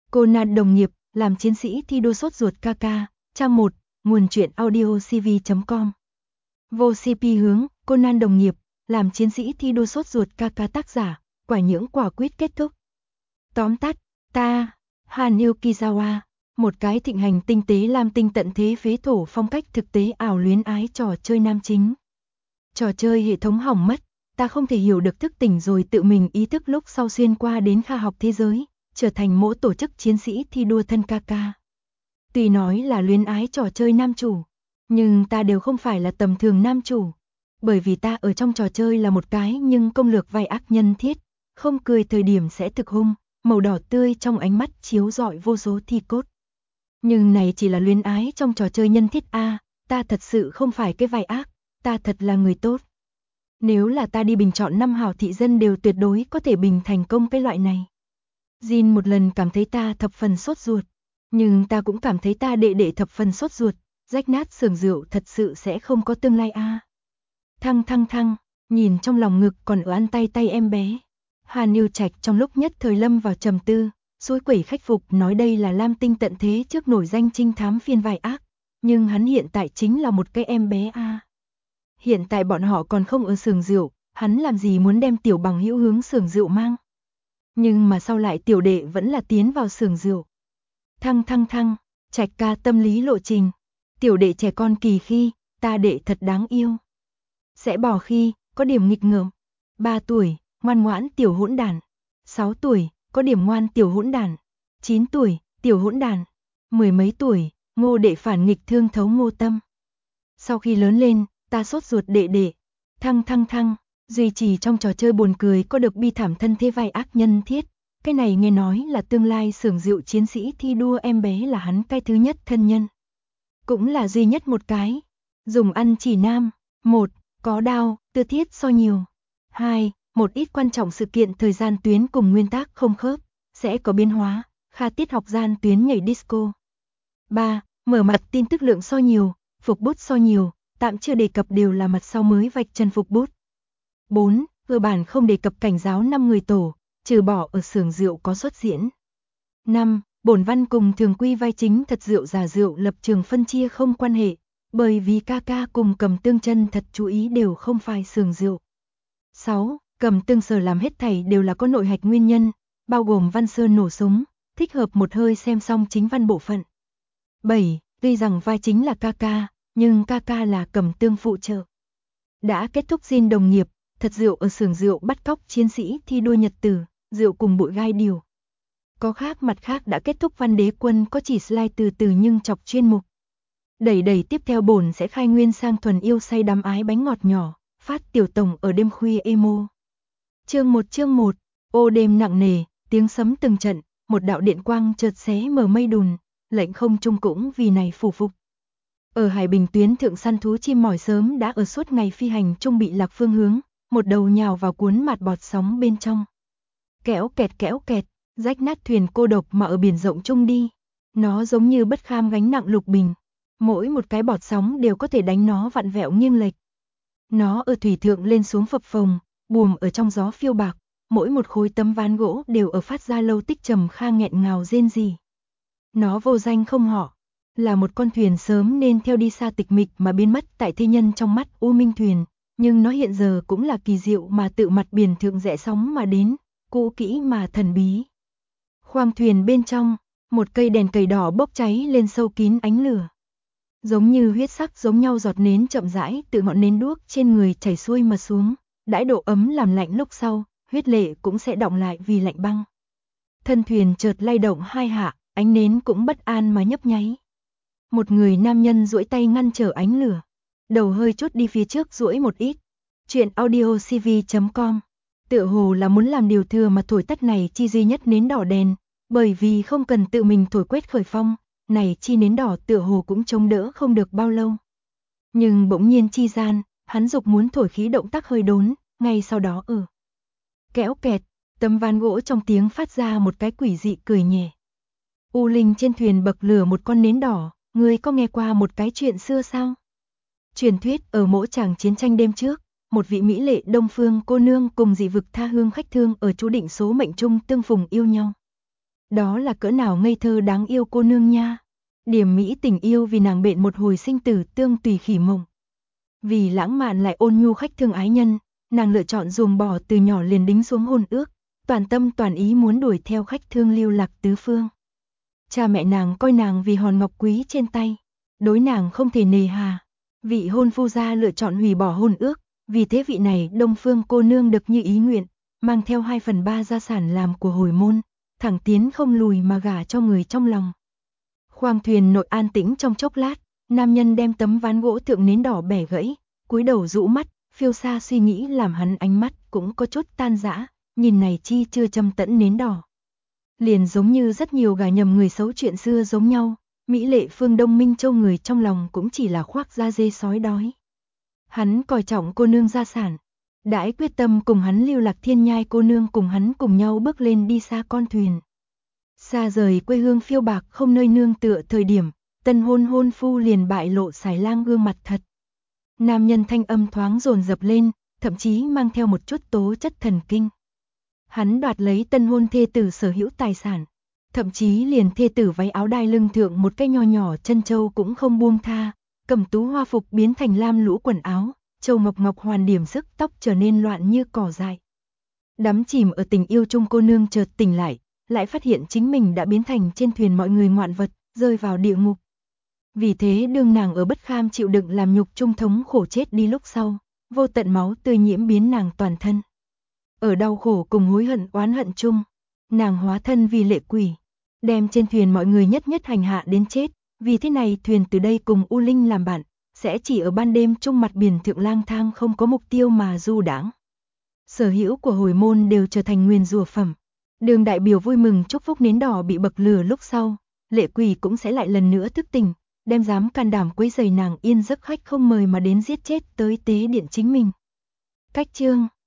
Conan đồng nghiệp, làm chiến sĩ thi đua sốt ruột KK, trang 1, nguồn truyện audio cv.com. Vô CP hướng, Conan đồng nghiệp, làm chiến sĩ thi đua sốt ruột KK tác giả, quả nhưỡng quả quyết kết thúc. Tóm tắt, ta, Hàn Yukizawa, một cái thịnh hành tinh tế lam tinh tận thế phế thổ phong cách thực tế ảo luyến ái trò chơi nam chính. Trò chơi hệ thống hỏng mất, ta không thể hiểu được thức tỉnh rồi tự mình ý thức lúc sau xuyên qua đến khoa học thế giới, trở thành mỗi tổ chức chiến sĩ thi đua thân KK. Tuy nói là luyến ái trò chơi nam chủ, nhưng ta đều không phải là tầm thường nam chủ. Bởi vì ta ở trong trò chơi là một cái nhưng công lược vai ác nhân thiết, không cười thời điểm sẽ thực hung, màu đỏ tươi trong ánh mắt chiếu rọi vô số thi cốt. Nhưng này chỉ là luyến ái trong trò chơi nhân thiết A, ta thật sự không phải cái vai ác, ta thật là người tốt. Nếu là ta đi bình chọn 5 hảo thị dân đều tuyệt đối có thể bình thành công cái loại này. Jin một lần cảm thấy ta thập phần sốt ruột, nhưng ta cũng cảm thấy ta đệ thập phần sốt ruột, rách nát xưởng rượu thật sự sẽ không có tương lai a. Thăng, nhìn trong lòng ngực còn ở ăn tay em bé. Hàn Như Trạch trong lúc nhất thời lâm vào trầm tư, suối quẩy khách phục nói đây là lam tinh tận thế trước nổi danh trinh thám phiên vai ác, nhưng hắn hiện tại chính là một cái em bé a. Hiện tại bọn họ còn không ở xưởng rượu, hắn làm gì muốn đem tiểu bằng hữu hướng xưởng rượu mang. Nhưng mà sau lại tiểu đệ vẫn là tiến vào xưởng rượu. Thăng, Trạch ca tâm lý lộ trình. Tiểu đệ trẻ con kỳ khi, ta đệ thật đáng yêu. Sẽ bỏ khi, có điểm nghịch ngợm. 3 tuổi, ngoan ngoãn tiểu hỗn đàn. 6 tuổi, có điểm ngoan tiểu hỗn đàn. 9 tuổi, tiểu hỗn đàn. 10 mấy tuổi, ngô đệ phản nghịch thương thấu ngô tâm. Sau khi lớn lên, ta sốt ruột đệ. Thăng, duy trì trong trò chơi buồn cười có được bi thảm thân thế vai ác nhân thiết. Cái này nghe nói là tương lai xưởng rượu chiến sĩ thi đua em bé là hắn cái thứ nhất thân nhân. Cũng là duy nhất một cái. Dùng ăn chỉ nam. 1. Có đao, tư thiết so nhiều. 2. Một ít quan trọng sự kiện thời gian tuyến cùng nguyên tắc không khớp, sẽ có biến hóa, kha tiết học gian tuyến nhảy disco. 3. Mở mặt tin tức lượng so nhiều, phục bút so nhiều, tạm chưa đề cập đều là mặt sau mới vạch chân phục bút. 4. Cơ bản không đề cập cảnh giáo 5 người tổ, trừ bỏ ở xưởng rượu có xuất diễn. 5. Bổn văn cùng thường quy vai chính thật rượu giả rượu lập trường phân chia không quan hệ, bởi vì KK cùng Cầm Tương chân thật chú ý đều không phải xưởng rượu. 6. Cầm Tương sở làm hết thảy đều là có nội hạch nguyên nhân, bao gồm Văn Sơn nổ súng, thích hợp một hơi xem xong chính văn bộ phận. 7. Tuy rằng vai chính là KK, nhưng KK là Cầm Tương phụ trợ. Đã kết thúc Jin đồng nghiệp, thật rượu ở xưởng rượu bắt cóc chiến sĩ thi đua nhật tử, rượu cùng bụi gai điều. Có khác mặt khác đã kết thúc Văn Đế Quân có chỉ slide từ từ nhưng chọc chuyên mục. Đẩy tiếp theo bổn sẽ khai nguyên sang thuần yêu say đắm ái bánh ngọt nhỏ, phát tiểu tổng ở đêm khuya emo. Chương 1, ô đêm nặng nề, tiếng sấm từng trận, một đạo điện quang chợt xé mở mây đùn, lệnh không trung cũng vì này phủ phục. Ở Hải Bình tuyến thượng săn thú chim mỏi sớm đã ở suốt ngày phi hành trung bị lạc phương hướng, một đầu nhào vào cuốn mạt bọt sóng bên trong. Kéo kẹt, rách nát thuyền cô độc mà ở biển rộng chung đi. Nó giống như bất kham gánh nặng lục bình. Mỗi một cái bọt sóng đều có thể đánh nó vặn vẹo nghiêng lệch. Nó ở thủy thượng lên xuống phập phồng, buồm ở trong gió phiêu bạc. Mỗi một khối tấm ván gỗ đều ở phát ra lâu tích trầm kha nghẹn ngào rên rỉ. Nó vô danh không họ, là một con thuyền sớm nên theo đi xa tịch mịch mà biến mất tại thế nhân trong mắt U Minh thuyền. Nhưng nó hiện giờ cũng là kỳ diệu mà tự mặt biển thượng rẽ sóng mà đến, cũ kỹ mà thần bí. Khoang thuyền bên trong, một cây đèn cầy đỏ bốc cháy lên sâu kín ánh lửa. Giống như huyết sắc giống nhau giọt nến chậm rãi từ ngọn nến đuốc trên người chảy xuôi mà xuống, đãi độ ấm làm lạnh lúc sau, huyết lệ cũng sẽ đọng lại vì lạnh băng. Thân thuyền chợt lay động hai hạ, ánh nến cũng bất an mà nhấp nháy. Một người nam nhân duỗi tay ngăn trở ánh lửa, đầu hơi chút đi phía trước duỗi một ít. Chuyện audio cv.com. Tựa hồ là muốn làm điều thừa mà thổi tắt này chi duy nhất nến đỏ đèn, bởi vì không cần tự mình thổi quét khởi phong, này chi nến đỏ tựa hồ cũng chống đỡ không được bao lâu. Nhưng bỗng nhiên chi gian, hắn dục muốn thổi khí động tác hơi đốn, ngay sau đó kéo kẹt, tấm ván gỗ trong tiếng phát ra một cái quỷ dị cười nhẹ. U Linh trên thuyền bậc lửa một con nến đỏ, ngươi có nghe qua một cái chuyện xưa sao? Truyền thuyết ở mỗi tràng chiến tranh đêm trước, một vị mỹ lệ đông phương cô nương cùng dị vực tha hương khách thương ở chú định số mệnh chung tương phùng yêu nhau. Đó là cỡ nào ngây thơ đáng yêu cô nương nha. Điểm mỹ tình yêu vì nàng bện một hồi sinh tử tương tùy khỉ mộng. Vì lãng mạn lại ôn nhu khách thương ái nhân, nàng lựa chọn ruồng bỏ từ nhỏ liền đính xuống hôn ước, toàn tâm toàn ý muốn đuổi theo khách thương lưu lạc tứ phương. Cha mẹ nàng coi nàng vì hòn ngọc quý trên tay, đối nàng không thể nề hà. Vị hôn phu gia lựa chọn hủy bỏ hôn ước, vì thế vị này Đông Phương cô nương được như ý nguyện, mang theo 2/3 gia sản làm của hồi môn, thẳng tiến không lùi mà gả cho người trong lòng. Khoang thuyền nội an tĩnh trong chốc lát, nam nhân đem tấm ván gỗ thượng nến đỏ bẻ gãy, cúi đầu rũ mắt, phiêu xa suy nghĩ làm hắn ánh mắt cũng có chút tan rã, nhìn này chi chưa châm tẫn nến đỏ. Liền giống như rất nhiều gà nhầm người xấu chuyện xưa giống nhau, mỹ lệ phương Đông Minh Châu người trong lòng cũng chỉ là khoác da dê sói đói. Hắn coi trọng cô nương gia sản, đãi quyết tâm cùng hắn lưu lạc thiên nhai cô nương cùng hắn cùng nhau bước lên đi xa con thuyền. Xa rời quê hương phiêu bạc không nơi nương tựa thời điểm, tân hôn phu liền bại lộ xài lang gương mặt thật. Nam nhân thanh âm thoáng dồn dập lên, thậm chí mang theo một chút tố chất thần kinh. Hắn đoạt lấy tân hôn thê tử sở hữu tài sản, thậm chí liền thê tử váy áo đai lưng thượng một cái nho nhỏ chân châu cũng không buông tha, cẩm tú hoa phục biến thành lam lũ quần áo, châu ngọc ngọc hoàn điểm sức tóc trở nên loạn như cỏ dại. Đắm chìm ở tình yêu chung cô nương chợt tỉnh lại phát hiện chính mình đã biến thành trên thuyền mọi người ngoạn vật, rơi vào địa ngục. Vì thế đương nàng ở bất kham chịu đựng làm nhục trung thống khổ chết đi lúc sau, vô tận máu tươi nhiễm biến nàng toàn thân. Ở đau khổ cùng hối hận oán hận chung, nàng hóa thân vì lệ quỷ, đem trên thuyền mọi người nhất nhất hành hạ đến chết, vì thế này thuyền từ đây cùng U Linh làm bạn, sẽ chỉ ở ban đêm chung mặt biển thượng lang thang không có mục tiêu mà du đãng. Sở hữu của hồi môn đều trở thành nguyền rủa phẩm. Đường đại biểu vui mừng chúc phúc nến đỏ bị bậc lửa lúc sau, lệ quỷ cũng sẽ lại lần nữa thức tỉnh, đem dám can đảm quấy rầy nàng yên giấc khách không mời mà đến giết chết tới tế điện chính mình. Cách chương